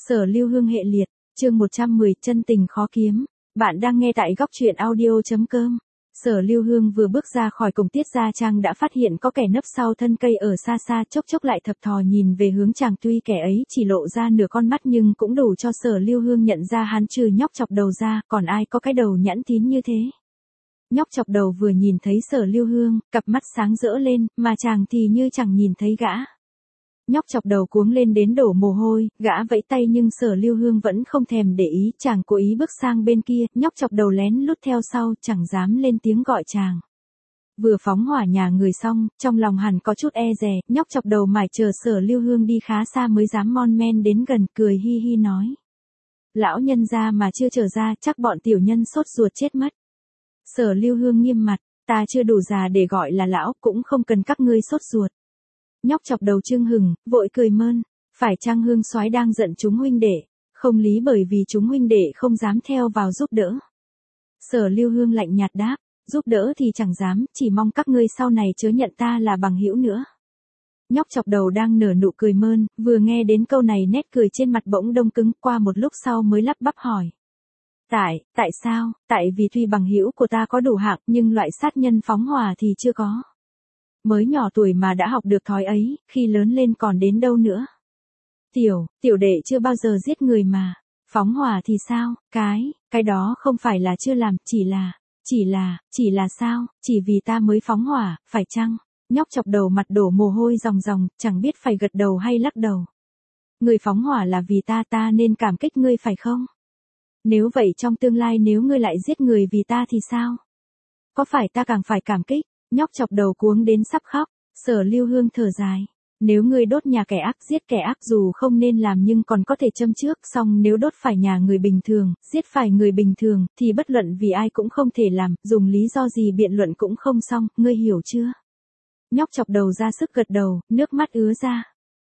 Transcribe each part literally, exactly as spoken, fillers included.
Sở Lưu Hương hệ liệt, chương một trăm mười, chân tình khó kiếm. Bạn đang nghe tại góc truyện audio.com. Sở Lưu Hương vừa bước ra khỏi cổng Tiết Gia Trang đã phát hiện có kẻ nấp sau thân cây ở xa xa, chốc chốc lại thập thò nhìn về hướng chàng, tuy kẻ ấy chỉ lộ ra nửa con mắt nhưng cũng đủ cho Sở Lưu Hương nhận ra hắn trừ nhóc chọc đầu ra, còn ai có cái đầu nhẵn tín như thế. Nhóc chọc đầu vừa nhìn thấy Sở Lưu Hương, cặp mắt sáng rỡ lên, mà chàng thì như chẳng nhìn thấy gã. Nhóc chọc đầu cuống lên đến đổ mồ hôi, gã vẫy tay nhưng Sở Lưu Hương vẫn không thèm để ý, chàng cố ý bước sang bên kia, nhóc chọc đầu lén lút theo sau, chẳng dám lên tiếng gọi chàng. Vừa phóng hỏa nhà người xong, trong lòng hẳn có chút e dè, nhóc chọc đầu mải chờ Sở Lưu Hương đi khá xa mới dám mon men đến gần, cười hi hi nói. Lão nhân ra mà chưa trở ra, chắc bọn tiểu nhân sốt ruột chết mất. Sở Lưu Hương nghiêm mặt, ta chưa đủ già để gọi là lão, cũng không cần các ngươi sốt ruột. Nhóc chọc đầu trưng hừng, vội cười mơn, phải chăng Hương soái đang giận chúng huynh đệ, không lý bởi vì chúng huynh đệ không dám theo vào giúp đỡ. Sở Lưu Hương lạnh nhạt đáp, giúp đỡ thì chẳng dám, chỉ mong các ngươi sau này chớ nhận ta là bằng hữu nữa. Nhóc chọc đầu đang nở nụ cười mơn, vừa nghe đến câu này nét cười trên mặt bỗng đông cứng, qua một lúc sau mới lắp bắp hỏi. Tại, tại sao, tại vì tuy bằng hữu của ta có đủ hạng nhưng loại sát nhân phóng hỏa thì chưa có. Mới nhỏ tuổi mà đã học được thói ấy, khi lớn lên còn đến đâu nữa. Tiểu, tiểu đệ chưa bao giờ giết người mà, phóng hỏa thì sao, cái, cái đó không phải là chưa làm, chỉ là, chỉ là, chỉ là sao, chỉ vì ta mới phóng hỏa, phải chăng? Nhóc chọc đầu mặt đổ mồ hôi ròng ròng, chẳng biết phải gật đầu hay lắc đầu. Người phóng hỏa là vì ta, ta nên cảm kích ngươi phải không? Nếu vậy trong tương lai nếu ngươi lại giết người vì ta thì sao? Có phải ta càng phải cảm kích? Nhóc chọc đầu cuống đến sắp khóc, Sở Lưu Hương thở dài. Nếu ngươi đốt nhà kẻ ác, giết kẻ ác dù không nên làm nhưng còn có thể châm trước, song nếu đốt phải nhà người bình thường, giết phải người bình thường, thì bất luận vì ai cũng không thể làm, dùng lý do gì biện luận cũng không xong, ngươi hiểu chưa? Nhóc chọc đầu ra sức gật đầu, nước mắt ứa ra.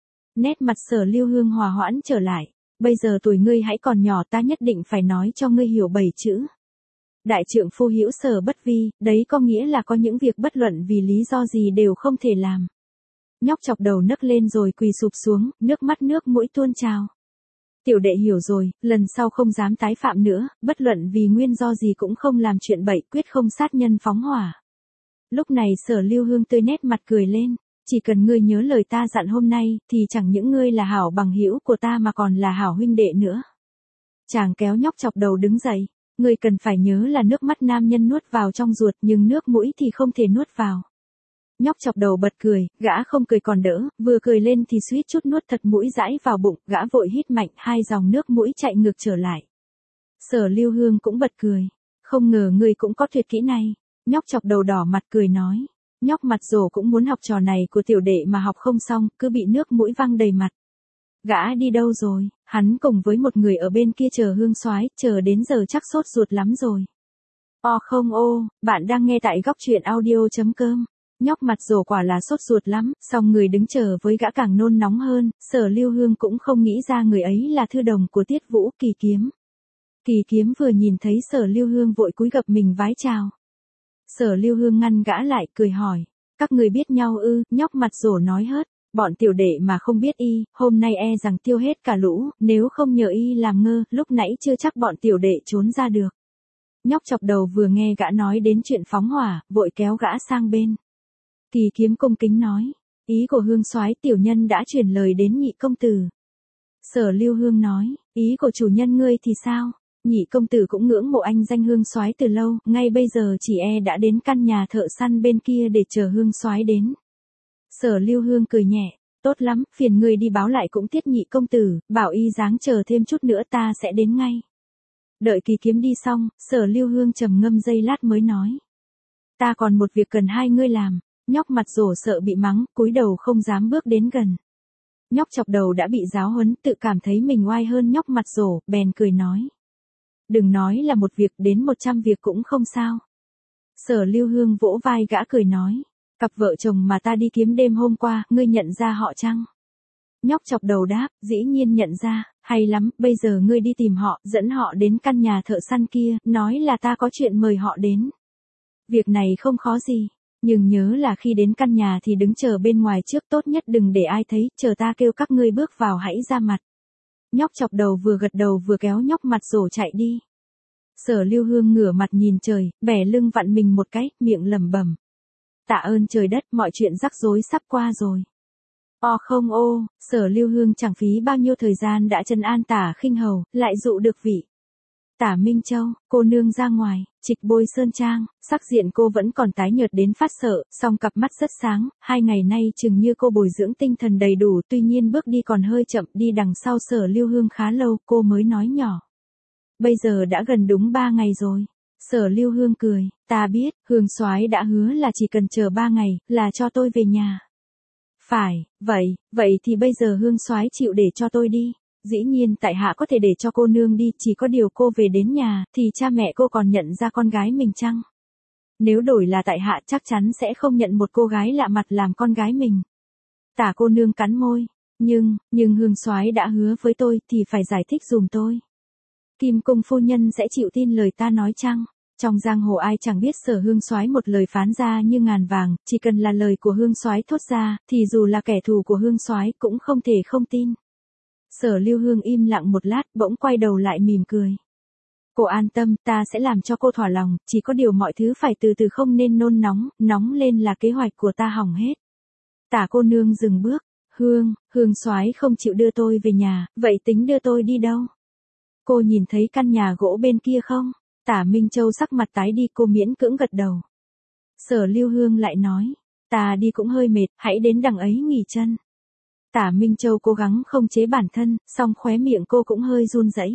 Nét mặt Sở Lưu Hương hòa hoãn trở lại, bây giờ tuổi ngươi hãy còn nhỏ, ta nhất định phải nói cho ngươi hiểu bảy chữ. Đại trượng phu hữu sở bất vi, đấy có nghĩa là có những việc bất luận vì lý do gì đều không thể làm. Nhóc chọc đầu nấc lên rồi quỳ sụp xuống, nước mắt nước mũi tuôn trào. Tiểu đệ hiểu rồi, lần sau không dám tái phạm nữa, bất luận vì nguyên do gì cũng không làm chuyện bậy, quyết không sát nhân phóng hỏa. Lúc này Sở Lưu Hương tươi nét mặt cười lên, chỉ cần ngươi nhớ lời ta dặn hôm nay, thì chẳng những ngươi là hảo bằng hữu của ta mà còn là hảo huynh đệ nữa. Chàng kéo nhóc chọc đầu đứng dậy. Ngươi cần phải nhớ là nước mắt nam nhân nuốt vào trong ruột nhưng nước mũi thì không thể nuốt vào. Nhóc chọc đầu bật cười, gã không cười còn đỡ, vừa cười lên thì suýt chút nuốt thật mũi dãi vào bụng, gã vội hít mạnh, hai dòng nước mũi chạy ngược trở lại. Sở Lưu Hương cũng bật cười, không ngờ ngươi cũng có tuyệt kỹ này. Nhóc chọc đầu đỏ mặt cười nói, nhóc mặt rồ cũng muốn học trò này của tiểu đệ mà học không xong, cứ bị nước mũi văng đầy mặt. Gã đi đâu rồi? Hắn cùng với một người ở bên kia chờ Hương soái, chờ đến giờ chắc sốt ruột lắm rồi. O không ô, bạn đang nghe tại góc truyện audio.com. Nhóc mặt rồ quả là sốt ruột lắm, song người đứng chờ với gã càng nôn nóng hơn, Sở Lưu Hương cũng không nghĩ ra người ấy là thư đồng của Tiết Vũ, Kỳ Kiếm. Kỳ Kiếm vừa nhìn thấy Sở Lưu Hương vội cúi gập mình vái chào. Sở Lưu Hương ngăn gã lại, cười hỏi, các người biết nhau ư? Nhóc mặt rồ nói hớt. Bọn tiểu đệ mà không biết y, hôm nay e rằng tiêu hết cả lũ, nếu không nhờ y làm ngơ, lúc nãy chưa chắc bọn tiểu đệ trốn ra được. Nhóc chọc đầu vừa nghe gã nói đến chuyện phóng hỏa, vội kéo gã sang bên. Kỳ Kiếm cung kính nói, ý của Hương soái tiểu nhân đã truyền lời đến Nhị công tử. Sở Lưu Hương nói, ý của chủ nhân ngươi thì sao? Nhị công tử cũng ngưỡng mộ anh danh Hương soái từ lâu, ngay bây giờ chỉ e đã đến căn nhà thợ săn bên kia để chờ Hương soái đến. Sở Lưu Hương cười nhẹ, tốt lắm, phiền ngươi đi báo lại cũng Tiết Nhị công tử, bảo y dáng chờ thêm chút nữa ta sẽ đến ngay. Đợi Kỳ Kiếm đi xong, Sở Lưu Hương trầm ngâm giây lát mới nói. Ta còn một việc cần hai ngươi làm. Nhóc mặt rồ sợ bị mắng, cúi đầu không dám bước đến gần. Nhóc chọc đầu đã bị giáo huấn, tự cảm thấy mình oai hơn nhóc mặt rồ, bèn cười nói. Đừng nói là một việc, đến một trăm việc cũng không sao. Sở Lưu Hương vỗ vai gã cười nói. Cặp vợ chồng mà ta đi kiếm đêm hôm qua, ngươi nhận ra họ chăng? Nhóc chọc đầu đáp, dĩ nhiên nhận ra, hay lắm, bây giờ ngươi đi tìm họ, dẫn họ đến căn nhà thợ săn kia, nói là ta có chuyện mời họ đến. Việc này không khó gì, nhưng nhớ là khi đến căn nhà thì đứng chờ bên ngoài trước, tốt nhất đừng để ai thấy, chờ ta kêu các ngươi bước vào hãy ra mặt. Nhóc chọc đầu vừa gật đầu vừa kéo nhóc mặt rổ chạy đi. Sở Lưu Hương ngửa mặt nhìn trời, bẻ lưng vặn mình một cái, miệng lẩm bẩm. Tạ ơn trời đất, mọi chuyện rắc rối sắp qua rồi. O không ô, Sở Lưu Hương chẳng phí bao nhiêu thời gian đã trấn an Tả Khinh Hầu, lại dụ được vị Tả Minh Châu, cô nương ra ngoài, trịch bôi sơn trang, sắc diện cô vẫn còn tái nhợt đến phát sợ, song cặp mắt rất sáng, hai ngày nay chừng như cô bồi dưỡng tinh thần đầy đủ, tuy nhiên bước đi còn hơi chậm, đi đằng sau Sở Lưu Hương khá lâu, cô mới nói nhỏ. Bây giờ đã gần đúng ba ngày rồi. Sở Lưu Hương cười, ta biết, Hương soái đã hứa là chỉ cần chờ ba ngày, là cho tôi về nhà. Phải, vậy, vậy thì bây giờ Hương soái chịu để cho tôi đi. Dĩ nhiên tại hạ có thể để cho cô nương đi, chỉ có điều cô về đến nhà, thì cha mẹ cô còn nhận ra con gái mình chăng? Nếu đổi là tại hạ chắc chắn sẽ không nhận một cô gái lạ mặt làm con gái mình. Tả cô nương cắn môi, nhưng, nhưng Hương soái đã hứa với tôi thì phải giải thích dùm tôi. Kim Cung phu nhân sẽ chịu tin lời ta nói chăng? Trong giang hồ ai chẳng biết Sở Hương soái một lời phán ra như ngàn vàng, chỉ cần là lời của Hương soái thốt ra, thì dù là kẻ thù của Hương soái cũng không thể không tin. Sở Lưu Hương im lặng một lát, bỗng quay đầu lại mỉm cười. Cô an tâm, ta sẽ làm cho cô thỏa lòng, chỉ có điều mọi thứ phải từ từ, không nên nôn nóng, nóng lên là kế hoạch của ta hỏng hết. Tả cô nương dừng bước, Hương, Hương soái không chịu đưa tôi về nhà, vậy tính đưa tôi đi đâu? Cô nhìn thấy căn nhà gỗ bên kia không? Tả Minh Châu sắc mặt tái đi, cô miễn cưỡng gật đầu. Sở Lưu Hương lại nói, ta đi cũng hơi mệt, hãy đến đằng ấy nghỉ chân. Tả Minh Châu cố gắng không chế bản thân, song khóe miệng cô cũng hơi run rẩy.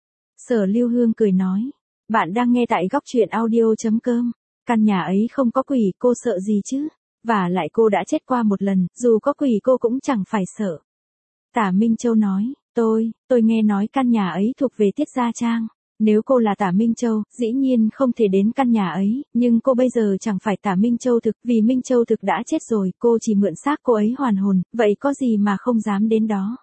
Sở Lưu Hương cười nói, bạn đang nghe tại góc truyện audio chấm com, căn nhà ấy không có quỷ, cô sợ gì chứ? Và lại cô đã chết qua một lần, dù có quỷ cô cũng chẳng phải sợ. Tả Minh Châu nói, tôi, tôi nghe nói căn nhà ấy thuộc về Tiết Gia Trang. Nếu cô là Tả Minh Châu, dĩ nhiên không thể đến căn nhà ấy, nhưng cô bây giờ chẳng phải Tả Minh Châu thực, vì Minh Châu thực đã chết rồi, cô chỉ mượn xác cô ấy hoàn hồn, vậy có gì mà không dám đến đó.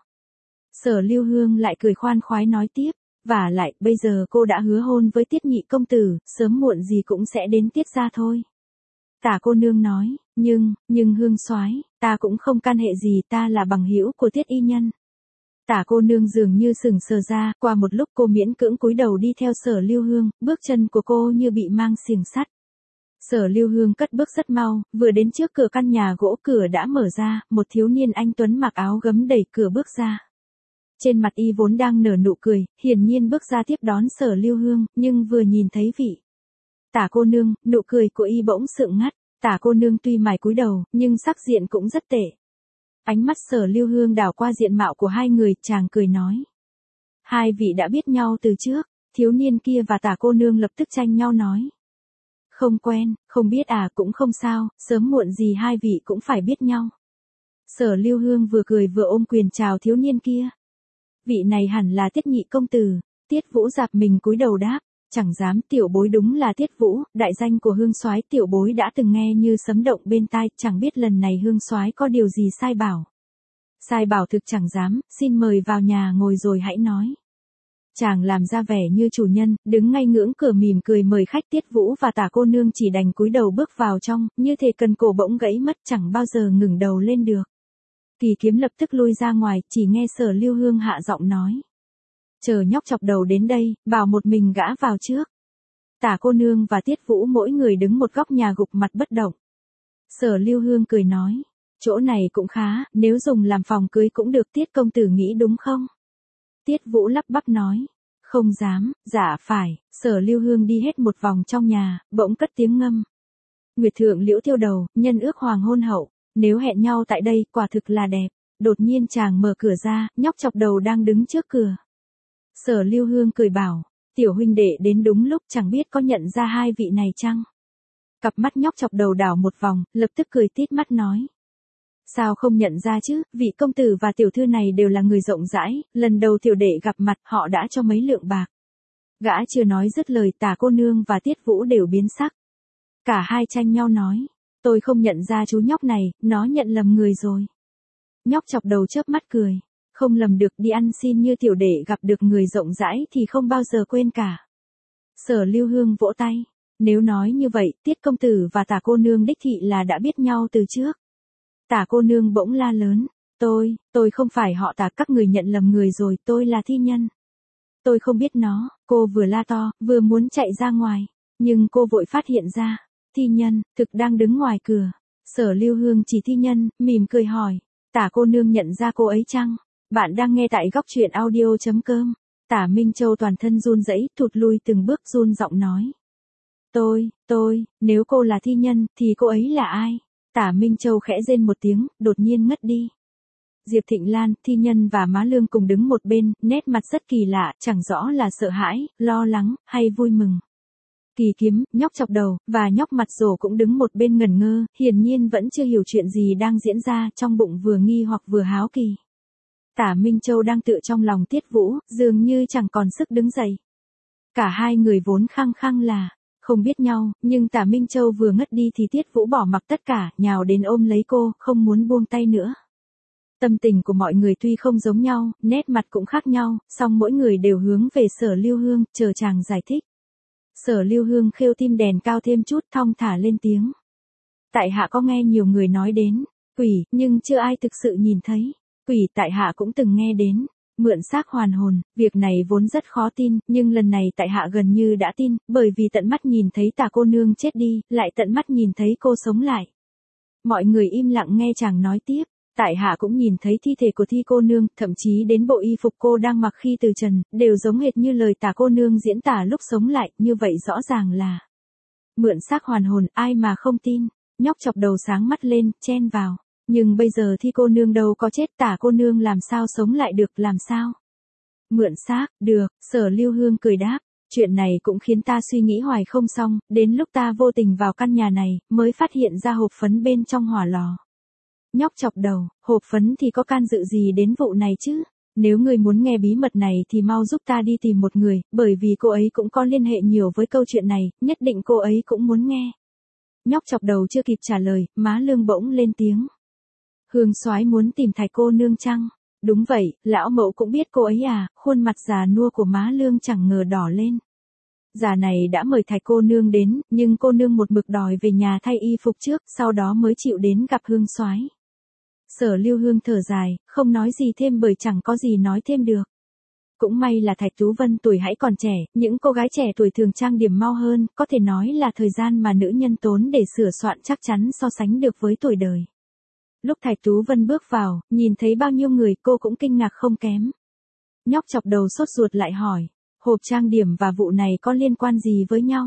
Sở Lưu Hương lại cười khoan khoái nói tiếp, và lại, bây giờ cô đã hứa hôn với Tiết nhị công tử, sớm muộn gì cũng sẽ đến Tiết gia thôi. Tả cô nương nói, nhưng, nhưng Hương soái, ta cũng không can hệ gì, ta là bằng hữu của Tiết y nhân. Tả cô nương dường như sừng sờ ra, qua một lúc cô miễn cưỡng cúi đầu đi theo Sở Lưu Hương, bước chân của cô như bị mang xiềng sắt. Sở Lưu Hương cất bước rất mau, vừa đến trước cửa căn nhà gỗ, cửa đã mở ra, một thiếu niên anh tuấn mặc áo gấm đẩy cửa bước ra. Trên mặt y vốn đang nở nụ cười, hiển nhiên bước ra tiếp đón Sở Lưu Hương, nhưng vừa nhìn thấy vị Tả cô nương, nụ cười của y bỗng sượng ngắt. Tả cô nương tuy mải cúi đầu, nhưng sắc diện cũng rất tệ. Ánh mắt Sở Lưu Hương đảo qua diện mạo của hai người, chàng cười nói. Hai vị đã biết nhau từ trước, thiếu niên kia và Tả cô nương lập tức tranh nhau nói. Không quen, không biết à, cũng không sao, sớm muộn gì hai vị cũng phải biết nhau. Sở Lưu Hương vừa cười vừa ôm quyền chào thiếu niên kia. Vị này hẳn là Tiết nhị công tử. Tiết Vũ dạp mình cúi đầu đáp. Chẳng dám, tiểu bối đúng là Tiết Vũ, đại danh của Hương soái tiểu bối đã từng nghe như sấm động bên tai, chẳng biết lần này Hương soái có điều gì sai bảo. Sai bảo thực chẳng dám, xin mời vào nhà ngồi rồi hãy nói. Chàng làm ra vẻ như chủ nhân, đứng ngay ngưỡng cửa mỉm cười mời khách. Tiết Vũ và Tả cô nương chỉ đành cúi đầu bước vào trong, như thể cần cổ bỗng gãy mất, chẳng bao giờ ngừng đầu lên được. Kỳ Kiếm lập tức lui ra ngoài, chỉ nghe Sở Lưu Hương hạ giọng nói. Chờ nhóc chọc đầu đến đây, bảo một mình gã vào trước. Tả cô nương và Tiết Vũ mỗi người đứng một góc nhà gục mặt bất động. Sở Lưu Hương cười nói, chỗ này cũng khá, nếu dùng làm phòng cưới cũng được, Tiết công tử nghĩ đúng không? Tiết Vũ lắp bắp nói, không dám, dạ phải. Sở Lưu Hương đi hết một vòng trong nhà, bỗng cất tiếng ngâm. Nguyệt thượng liễu thiêu đầu, nhân ước hoàng hôn hậu, nếu hẹn nhau tại đây, quả thực là đẹp. Đột nhiên chàng mở cửa ra, nhóc chọc đầu đang đứng trước cửa. Sở Lưu Hương cười bảo, tiểu huynh đệ đến đúng lúc, chẳng biết có nhận ra hai vị này chăng? Cặp mắt nhóc chọc đầu đảo một vòng, lập tức cười tít mắt nói. Sao không nhận ra chứ, vị công tử và tiểu thư này đều là người rộng rãi, lần đầu tiểu đệ gặp mặt họ đã cho mấy lượng bạc. Gã chưa nói dứt lời, Tả cô nương và Tiết Vũ đều biến sắc. Cả hai tranh nhau nói, tôi không nhận ra chú nhóc này, nó nhận lầm người rồi. Nhóc chọc đầu chớp mắt cười. Không lầm được, đi ăn xin như tiểu đệ gặp được người rộng rãi thì không bao giờ quên cả. Sở Lưu Hương vỗ tay. Nếu nói như vậy, Tiết công tử và Tả cô nương đích thị là đã biết nhau từ trước. Tả cô nương bỗng la lớn. Tôi, tôi không phải họ Tả, các người nhận lầm người rồi, tôi là thi nhân. Tôi không biết nó, cô vừa la to, vừa muốn chạy ra ngoài. Nhưng cô vội phát hiện ra, thi nhân, thực đang đứng ngoài cửa. Sở Lưu Hương chỉ thi nhân, mỉm cười hỏi, Tả cô nương nhận ra cô ấy chăng? Bạn đang nghe tại góc truyện audio.com. Tả Minh Châu toàn thân run rẩy, thụt lui từng bước run giọng nói. Tôi, tôi, nếu cô là thi nhân, thì cô ấy là ai? Tả Minh Châu khẽ rên một tiếng, đột nhiên ngất đi. Diệp Thịnh Lan, thi nhân và Má Lương cùng đứng một bên, nét mặt rất kỳ lạ, chẳng rõ là sợ hãi, lo lắng, hay vui mừng. Kỳ Kiếm, nhóc chọc đầu, và nhóc mặt rổ cũng đứng một bên ngẩn ngơ, hiển nhiên vẫn chưa hiểu chuyện gì đang diễn ra, trong bụng vừa nghi hoặc vừa háo kỳ. Tả Minh Châu đang tựa trong lòng Tiết Vũ, dường như chẳng còn sức đứng dậy. Cả hai người vốn khăng khăng là không biết nhau, nhưng Tả Minh Châu vừa ngất đi thì Tiết Vũ bỏ mặc tất cả, nhào đến ôm lấy cô, không muốn buông tay nữa. Tâm tình của mọi người tuy không giống nhau, nét mặt cũng khác nhau, song mỗi người đều hướng về Sở Lưu Hương, chờ chàng giải thích. Sở Lưu Hương khêu tim đèn cao thêm chút, thong thả lên tiếng. Tại hạ có nghe nhiều người nói đến quỷ, nhưng chưa ai thực sự nhìn thấy. Quỷ tại hạ cũng từng nghe đến. Mượn xác hoàn hồn, việc này vốn rất khó tin, nhưng lần này tại hạ gần như đã tin, bởi vì tận mắt nhìn thấy Tả cô nương chết đi, lại tận mắt nhìn thấy cô sống lại. Mọi người im lặng nghe chàng nói tiếp. Tại hạ cũng nhìn thấy thi thể của thi cô nương, thậm chí đến bộ y phục cô đang mặc khi từ trần, đều giống hệt như lời Tả cô nương diễn tả lúc sống lại, như vậy rõ ràng là mượn xác hoàn hồn, ai mà không tin. Nhóc chọc đầu sáng mắt lên, chen vào. Nhưng bây giờ thi cô nương đâu có chết, Tả cô nương làm sao sống lại được, làm sao? Mượn xác, được, Sở Lưu Hương cười đáp. Chuyện này cũng khiến ta suy nghĩ hoài không xong, đến lúc ta vô tình vào căn nhà này, mới phát hiện ra hộp phấn bên trong hỏa lò. Nhóc chọc đầu, hộp phấn thì có can dự gì đến vụ này chứ? Nếu người muốn nghe bí mật này thì mau giúp ta đi tìm một người, bởi vì cô ấy cũng có liên hệ nhiều với câu chuyện này, nhất định cô ấy cũng muốn nghe. Nhóc chọc đầu chưa kịp trả lời, Má Lương bỗng lên tiếng. Hương soái muốn tìm Thạch cô nương chăng? Đúng vậy, lão mẫu cũng biết cô ấy à, khuôn mặt già nua của Má Lương chẳng ngờ đỏ lên. Già này đã mời Thạch cô nương đến, nhưng cô nương một mực đòi về nhà thay y phục trước, sau đó mới chịu đến gặp Hương soái. Sở Lưu Hương thở dài, không nói gì thêm bởi chẳng có gì nói thêm được. Cũng may là Thạch Tú Vân tuổi hãy còn trẻ, những cô gái trẻ tuổi thường trang điểm mau hơn, có thể nói là thời gian mà nữ nhân tốn để sửa soạn chắc chắn so sánh được với tuổi đời. Lúc Thạch Tú Vân bước vào, nhìn thấy bao nhiêu người cô cũng kinh ngạc không kém. Nhóc chọc đầu sốt ruột lại hỏi, hộp trang điểm và vụ này có liên quan gì với nhau?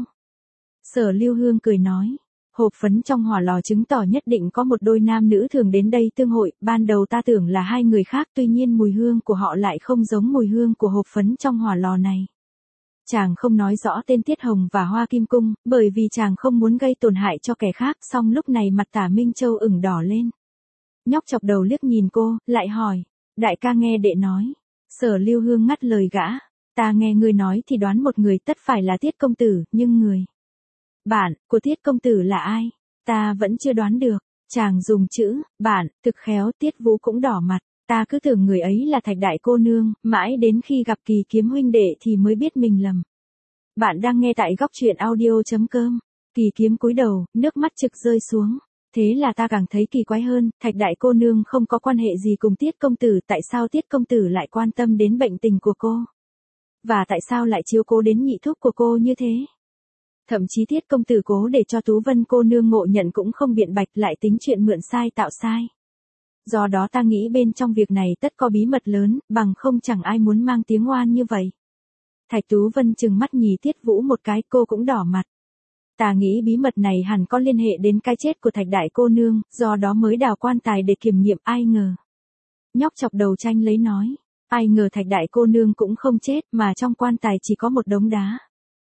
Sở Lưu Hương cười nói. Hộp phấn trong hỏa lò chứng tỏ nhất định có một đôi nam nữ thường đến đây tương hội, ban đầu ta tưởng là hai người khác, tuy nhiên mùi hương của họ lại không giống mùi hương của hộp phấn trong hỏa lò này. Chàng không nói rõ tên Tiết Hồng và Hoa Kim Cung, bởi vì chàng không muốn gây tổn hại cho kẻ khác, song lúc này mặt Tả Minh Châu ửng đỏ lên. Nhóc chọc đầu liếc nhìn cô, lại hỏi, đại ca nghe đệ nói. Sở Lưu Hương ngắt lời gã, ta nghe ngươi nói thì đoán một người tất phải là Tiết công tử, nhưng người bạn của Tiết công tử là ai? Ta vẫn chưa đoán được. Chàng dùng chữ bạn thực khéo, Tiết Vũ cũng đỏ mặt. Ta cứ tưởng người ấy là Thạch đại cô nương, mãi đến khi gặp Kỳ Kiếm huynh đệ thì mới biết mình lầm. Bạn đang nghe tại góc truyện audio.com. Kỳ Kiếm cúi đầu, nước mắt trực rơi xuống. Thế là ta càng thấy kỳ quái hơn, Thạch đại cô nương không có quan hệ gì cùng Tiết công tử, tại sao Tiết công tử lại quan tâm đến bệnh tình của cô? Và tại sao lại chiếu cố đến nhị thúc của cô như thế? Thậm chí Tiết công tử cố để cho Tú Vân cô nương ngộ nhận cũng không biện bạch, lại tính chuyện mượn sai tạo sai. Do đó ta nghĩ bên trong việc này tất có bí mật lớn, bằng không chẳng ai muốn mang tiếng oan như vậy. Thạch Tú Vân trừng mắt nhì Tiết Vũ một cái, cô cũng đỏ mặt. Ta nghĩ bí mật này hẳn có liên hệ đến cái chết của Thạch đại cô nương, do đó mới đào quan tài để kiểm nghiệm, ai ngờ. Nhóc chọc đầu tranh lấy nói, ai ngờ Thạch đại cô nương cũng không chết, mà trong quan tài chỉ có một đống đá.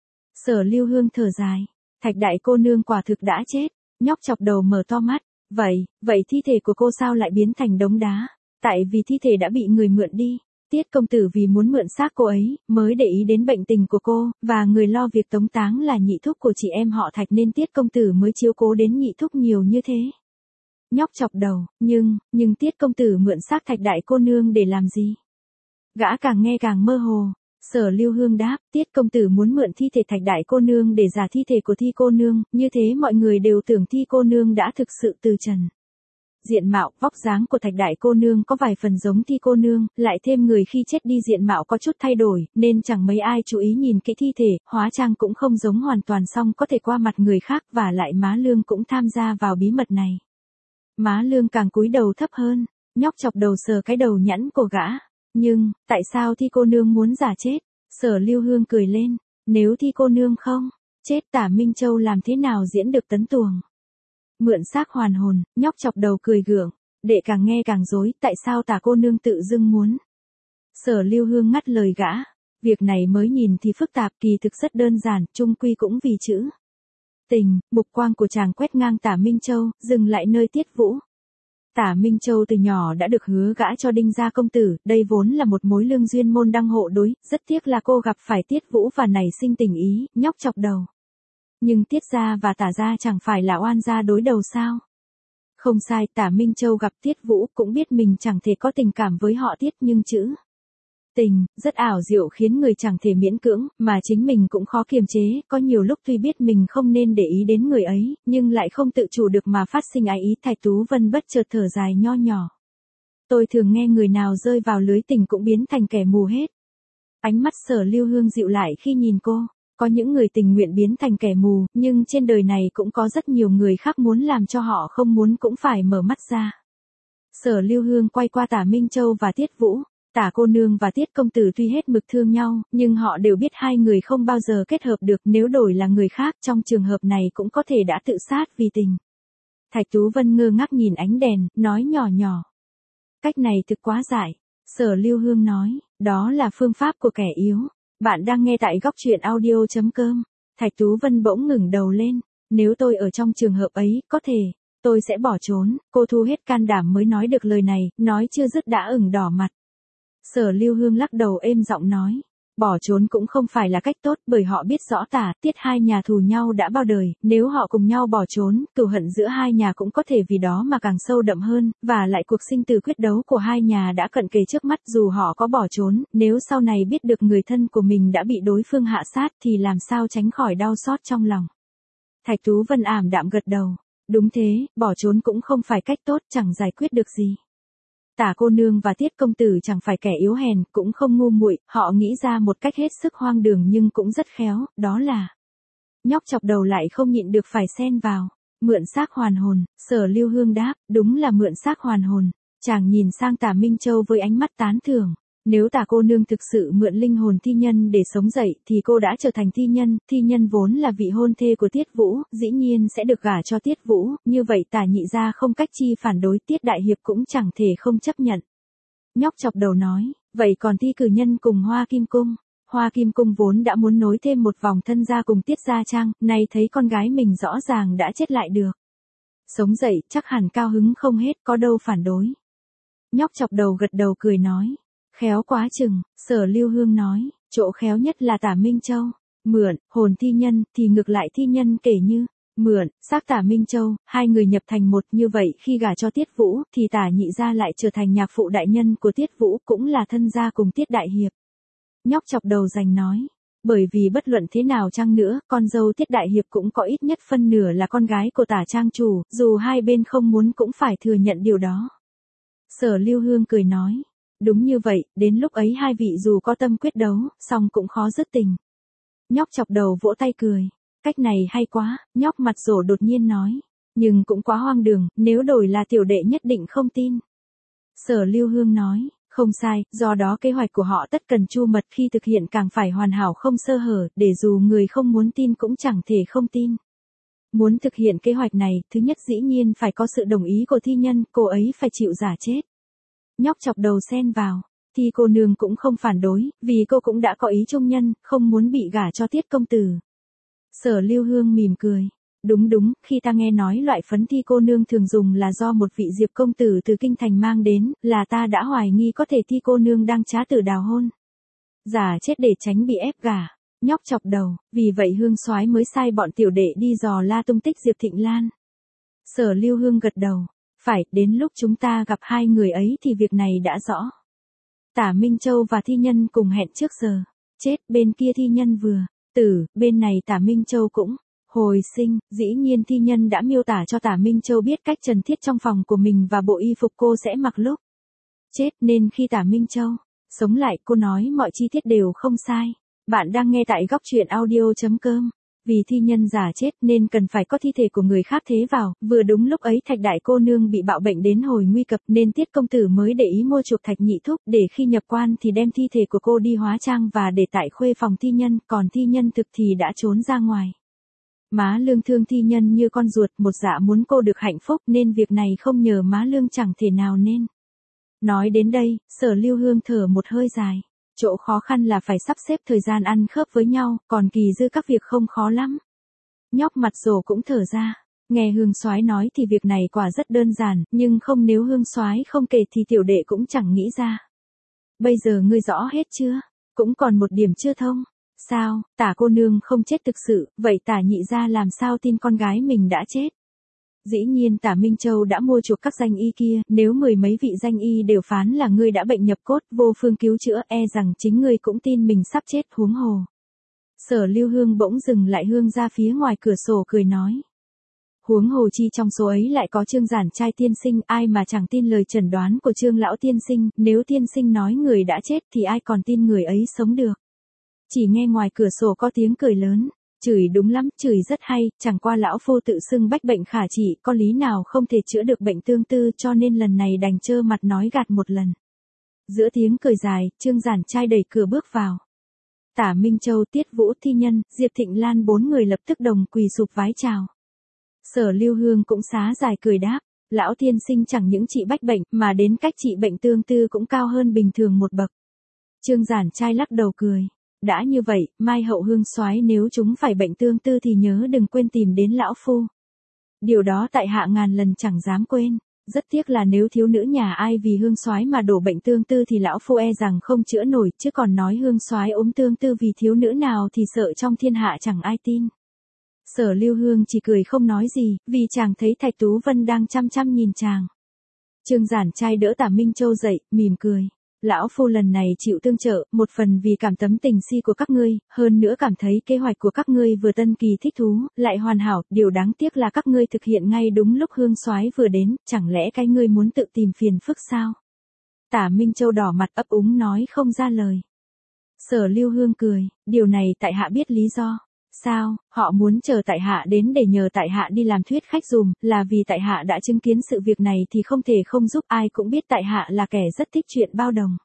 Sở Lưu Hương thở dài, Thạch đại cô nương quả thực đã chết. Nhóc chọc đầu mở to mắt, vậy, vậy thi thể của cô sao lại biến thành đống đá? Tại vì thi thể đã bị người mượn đi. Tiết công tử vì muốn mượn xác cô ấy, mới để ý đến bệnh tình của cô, và người lo việc tống táng là nhị thúc của chị em họ Thạch, nên Tiết công tử mới chiếu cố đến nhị thúc nhiều như thế. Nhóc chọc đầu, nhưng, nhưng Tiết công tử mượn xác Thạch đại cô nương để làm gì? Gã càng nghe càng mơ hồ. Sở Lưu Hương đáp, Tiết công tử muốn mượn thi thể Thạch đại cô nương để giả thi thể của thi cô nương, như thế mọi người đều tưởng thi cô nương đã thực sự từ trần. diện mạo, vóc dáng của Thạch đại cô nương có vài phần giống Thi cô nương, lại thêm người khi chết đi diện mạo có chút thay đổi, nên chẳng mấy ai chú ý nhìn kỹ thi thể, hóa trang cũng không giống hoàn toàn xong có thể qua mặt người khác và lại má Lương cũng tham gia vào bí mật này. Má Lương càng cúi đầu thấp hơn, nhóc chọc đầu sờ cái đầu nhẵn của gã. Nhưng, tại sao Thi cô nương muốn giả chết? Sở Lưu Hương cười lên, nếu Thi cô nương không chết Tả Minh Châu làm thế nào diễn được tấn tuồng? Mượn xác hoàn hồn, nhóc chọc đầu cười gượng, đệ càng nghe càng rối, tại sao Tả cô nương tự dưng muốn? Sở Lưu Hương ngắt lời gã, việc này mới nhìn thì phức tạp, kỳ thực rất đơn giản, chung quy cũng vì chữ tình. Mục quang của chàng quét ngang Tả Minh Châu, dừng lại nơi Tiết Vũ. Tả Minh Châu từ nhỏ đã được hứa gã cho Đinh gia công tử, đây vốn là một mối lương duyên môn đăng hộ đối, rất tiếc là cô gặp phải Tiết Vũ và nảy sinh tình ý, nhóc chọc đầu. Nhưng Tiết gia và Tả gia chẳng phải là oan gia đối đầu sao? Không sai, Tả Minh Châu gặp Tiết Vũ cũng biết mình chẳng thể có tình cảm với họ Tiết, nhưng chữ tình rất ảo diệu khiến người chẳng thể miễn cưỡng, mà chính mình cũng khó kiềm chế, có nhiều lúc tuy biết mình không nên để ý đến người ấy, nhưng lại không tự chủ được mà phát sinh ái ý. Thạch Tú Vân bất chợt thở dài nho nhỏ. Tôi thường nghe người nào rơi vào lưới tình cũng biến thành kẻ mù hết. Ánh mắt Sở Lưu Hương dịu lại khi nhìn cô, có những người tình nguyện biến thành kẻ mù, nhưng trên đời này cũng có rất nhiều người khác muốn làm cho họ không muốn cũng phải mở mắt ra. Sở Lưu Hương quay qua Tả Minh Châu và Tiết Vũ. Tả cô nương và Tiết công tử tuy hết mực thương nhau, nhưng họ đều biết hai người không bao giờ kết hợp được, nếu đổi là người khác trong trường hợp này cũng có thể đã tự sát vì tình. Thạch Tú Vân ngơ ngác nhìn ánh đèn, nói nhỏ nhỏ. Cách này thực quá dại. Sở Lưu Hương nói, đó là phương pháp của kẻ yếu. Bạn đang nghe tại góc truyện audio chấm com. Thạch Tú Vân bỗng ngừng đầu lên, nếu tôi ở trong trường hợp ấy, có thể, tôi sẽ bỏ trốn. Cô thu hết can đảm mới nói được lời này, nói chưa dứt đã ửng đỏ mặt. Sở Lưu Hương lắc đầu êm giọng nói, bỏ trốn cũng không phải là cách tốt, bởi họ biết rõ Tả, Tiết hai nhà thù nhau đã bao đời, nếu họ cùng nhau bỏ trốn, cừu hận giữa hai nhà cũng có thể vì đó mà càng sâu đậm hơn, và lại cuộc sinh tử quyết đấu của hai nhà đã cận kề trước mắt. Dù họ có bỏ trốn, nếu sau này biết được người thân của mình đã bị đối phương hạ sát thì làm sao tránh khỏi đau xót trong lòng. Thạch Tú Vân ảm đạm gật đầu, đúng thế, bỏ trốn cũng không phải cách tốt, chẳng giải quyết được gì. Tả cô nương và Tiết công tử chẳng phải kẻ yếu hèn, cũng không ngu muội, họ nghĩ ra một cách hết sức hoang đường nhưng cũng rất khéo, đó là nhóc chọc đầu lại không nhịn được phải xen vào, mượn xác hoàn hồn. Sở Lưu Hương đáp, đúng là mượn xác hoàn hồn. Chàng nhìn sang Tả Minh Châu với ánh mắt tán thưởng. Nếu Tả cô nương thực sự mượn linh hồn thi nhân để sống dậy thì cô đã trở thành thi nhân, thi nhân vốn là vị hôn thê của Tiết Vũ, dĩ nhiên sẽ được gả cho Tiết Vũ, như vậy Tả nhị gia không cách chi phản đối, Tiết đại hiệp cũng chẳng thể không chấp nhận. Nhóc chọc đầu nói, vậy còn thi cử nhân cùng Hoa Kim Cung? Hoa Kim Cung vốn đã muốn nối thêm một vòng thân gia cùng Tiết gia trang, nay thấy con gái mình rõ ràng đã chết lại được sống dậy, chắc hẳn cao hứng không hết, có đâu phản đối. Nhóc chọc đầu gật đầu cười nói, khéo quá chừng. Sở Lưu Hương nói, chỗ khéo nhất là Tả Minh Châu. Mượn hồn thi nhân thì ngược lại thi nhân kể như mượn xác Tả Minh Châu, hai người nhập thành một, như vậy khi gả cho Tiết Vũ thì Tả nhị gia lại trở thành nhạc phụ đại nhân của Tiết Vũ, cũng là thân gia cùng Tiết đại hiệp. Nhóc chọc đầu rành nói, bởi vì bất luận thế nào chăng nữa, con dâu Tiết đại hiệp cũng có ít nhất phân nửa là con gái của Tả trang chủ, dù hai bên không muốn cũng phải thừa nhận điều đó. Sở Lưu Hương cười nói, đúng như vậy, đến lúc ấy hai vị dù có tâm quyết đấu, song cũng khó dứt tình. Nhóc chọc đầu vỗ tay cười, cách này hay quá. Nhóc mặt rổ đột nhiên nói, nhưng cũng quá hoang đường, nếu đổi là tiểu đệ nhất định không tin. Sở Lưu Hương nói, không sai, do đó kế hoạch của họ tất cần chu mật, khi thực hiện càng phải hoàn hảo không sơ hở, để dù người không muốn tin cũng chẳng thể không tin. Muốn thực hiện kế hoạch này, thứ nhất dĩ nhiên phải có sự đồng ý của thi nhân, cô ấy phải chịu giả chết. Nhóc chọc đầu xen vào, Thi cô nương cũng không phản đối, vì cô cũng đã có ý trung nhân, không muốn bị gả cho Tiết công tử. Sở Lưu Hương mỉm cười. Đúng đúng, khi ta nghe nói loại phấn Thi cô nương thường dùng là do một vị Diệp công tử từ kinh thành mang đến, là ta đã hoài nghi có thể Thi cô nương đang trá tử đào hôn. Giả chết để tránh bị ép gả. Nhóc chọc đầu, vì vậy Hương soái mới sai bọn tiểu đệ đi dò la tung tích Diệp Thịnh Lan. Sở Lưu Hương gật đầu. Phải, đến lúc chúng ta gặp hai người ấy thì việc này đã rõ. Tả Minh Châu và thi nhân cùng hẹn trước giờ. Chết, bên kia thi nhân vừa tử, bên này Tả Minh Châu cũng Hồi sinh, dĩ nhiên thi nhân đã miêu tả cho Tả Minh Châu biết cách trần thiết trong phòng của mình và bộ y phục cô sẽ mặc lúc chết, nên khi Tả Minh Châu sống lại cô nói mọi chi tiết đều không sai. Bạn đang nghe tại góc truyện audio.com. Vì thi nhân giả chết nên cần phải có thi thể của người khác thế vào, vừa đúng lúc ấy Thạch đại cô nương bị bạo bệnh đến hồi nguy cập nên Tiết công tử mới để ý mua chuộc Thạch nhị thúc để khi nhập quan thì đem thi thể của cô đi hóa trang và để tại khuê phòng thi nhân, còn thi nhân thực thì đã trốn ra ngoài. Má Lương thương thi nhân như con ruột, một dạ muốn cô được hạnh phúc nên việc này không nhờ má Lương chẳng thể nào nên. Nói đến đây, Sở Lưu Hương thở một hơi dài. Chỗ khó khăn là phải sắp xếp thời gian ăn khớp với nhau, còn kỳ dư các việc không khó lắm. Nhóc mặt rồ cũng thở ra. Nghe Hương soái nói thì việc này quả rất đơn giản, nhưng không nếu Hương soái không kể thì tiểu đệ cũng chẳng nghĩ ra. Bây giờ ngươi rõ hết chưa? Cũng còn một điểm chưa thông. Sao, Tả cô nương không chết thực sự, vậy Tả nhị gia làm sao tin con gái mình đã chết? Dĩ nhiên Tả Minh Châu đã mua chuộc các danh y kia, nếu mười mấy vị danh y đều phán là ngươi đã bệnh nhập cốt, vô phương cứu chữa, e rằng chính ngươi cũng tin mình sắp chết, huống hồ. Sở Lưu Hương bỗng dừng lại hương ra phía ngoài cửa sổ cười nói. Huống hồ chi trong số ấy lại có Trương Giản trai tiên sinh, ai mà chẳng tin lời chẩn đoán của Trương lão tiên sinh, nếu tiên sinh nói người đã chết thì ai còn tin người ấy sống được. Chỉ nghe ngoài cửa sổ có tiếng cười lớn. Chửi đúng lắm, chửi rất hay, chẳng qua lão phu tự xưng bách bệnh khả trị, có lý nào không thể chữa được bệnh tương tư, cho nên lần này đành trơ mặt nói gạt một lần. Giữa tiếng cười dài, Trương Giản trai đẩy cửa bước vào. Tả Minh Châu, Tiết Vũ, thi nhân, Diệp Thịnh Lan bốn người lập tức đồng quỳ sụp vái chào. Sở Lưu Hương cũng xá dài cười đáp, lão tiên sinh chẳng những trị bách bệnh, mà đến cách trị bệnh tương tư cũng cao hơn bình thường một bậc. Trương Giản trai lắc đầu cười. Đã như vậy, mai hậu Hương soái nếu chúng phải bệnh tương tư thì nhớ đừng quên tìm đến lão phu. Điều đó tại hạ ngàn lần chẳng dám quên. Rất tiếc là nếu thiếu nữ nhà ai vì Hương soái mà đổ bệnh tương tư thì lão phu e rằng không chữa nổi, chứ còn nói Hương soái ốm tương tư vì thiếu nữ nào thì sợ trong thiên hạ chẳng ai tin. Sở Lưu Hương chỉ cười không nói gì, vì chàng thấy Thạch Tú Vân đang chăm chăm nhìn chàng. Trương Giản trai đỡ Tả Minh Châu dậy, mỉm cười. Lão phu lần này chịu tương trợ, một phần vì cảm tấm tình si của các ngươi, hơn nữa cảm thấy kế hoạch của các ngươi vừa tân kỳ thích thú, lại hoàn hảo, điều đáng tiếc là các ngươi thực hiện ngay đúng lúc Hương soái vừa đến, chẳng lẽ cái ngươi muốn tự tìm phiền phức sao? Tả Minh Châu đỏ mặt ấp úng nói không ra lời. Sở Lưu Hương cười, điều này tại hạ biết lý do. Sao, họ muốn chờ tại hạ đến để nhờ tại hạ đi làm thuyết khách dùm, là vì tại hạ đã chứng kiến sự việc này thì không thể không giúp, ai cũng biết tại hạ là kẻ rất thích chuyện bao đồng.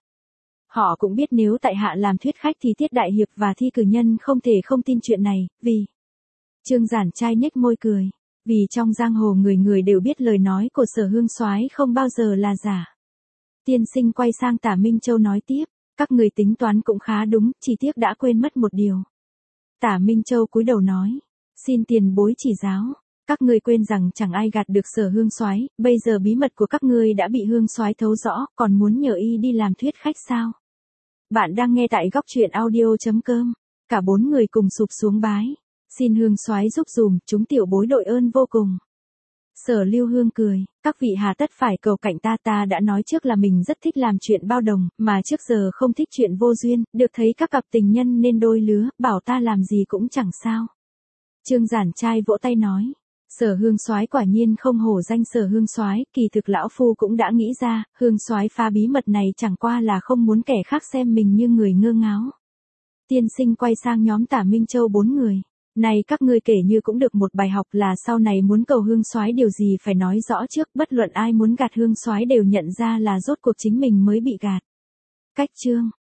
Họ cũng biết nếu tại hạ làm thuyết khách thì Tiết đại hiệp và Thi cử nhân không thể không tin chuyện này, vì... Trương Giản trai nhếch môi cười, vì trong giang hồ người người đều biết lời nói của Sở Hương soái không bao giờ là giả. Tiên sinh quay sang Tả Minh Châu nói tiếp, các người tính toán cũng khá đúng, chỉ tiếc đã quên mất một điều. Tả Minh Châu cúi đầu nói, xin tiền bối chỉ giáo, các ngươi quên rằng chẳng ai gạt được Sở Hương soái, bây giờ bí mật của các ngươi đã bị Hương soái thấu rõ, còn muốn nhờ y đi làm thuyết khách sao? Bạn đang nghe tại góc truyện audio.com. Cả bốn người cùng sụp xuống bái, xin Hương soái giúp dùm, chúng tiểu bối đội ơn vô cùng. Sở Lưu Hương cười, các vị hà tất phải cầu cạnh ta, ta đã nói trước là mình rất thích làm chuyện bao đồng, mà trước giờ không thích chuyện vô duyên, được thấy các cặp tình nhân nên đôi lứa, bảo ta làm gì cũng chẳng sao. Trương Giản trai vỗ tay nói, Sở Hương soái quả nhiên không hổ danh Sở Hương soái, kỳ thực lão phu cũng đã nghĩ ra, Hương soái phá bí mật này chẳng qua là không muốn kẻ khác xem mình như người ngơ ngáo. Tiên sinh quay sang nhóm Tả Minh Châu bốn người. Này các ngươi kể như cũng được một bài học là sau này muốn cầu Hương soái điều gì phải nói rõ trước, bất luận ai muốn gạt Hương soái đều nhận ra là rốt cuộc chính mình mới bị gạt. Cách chương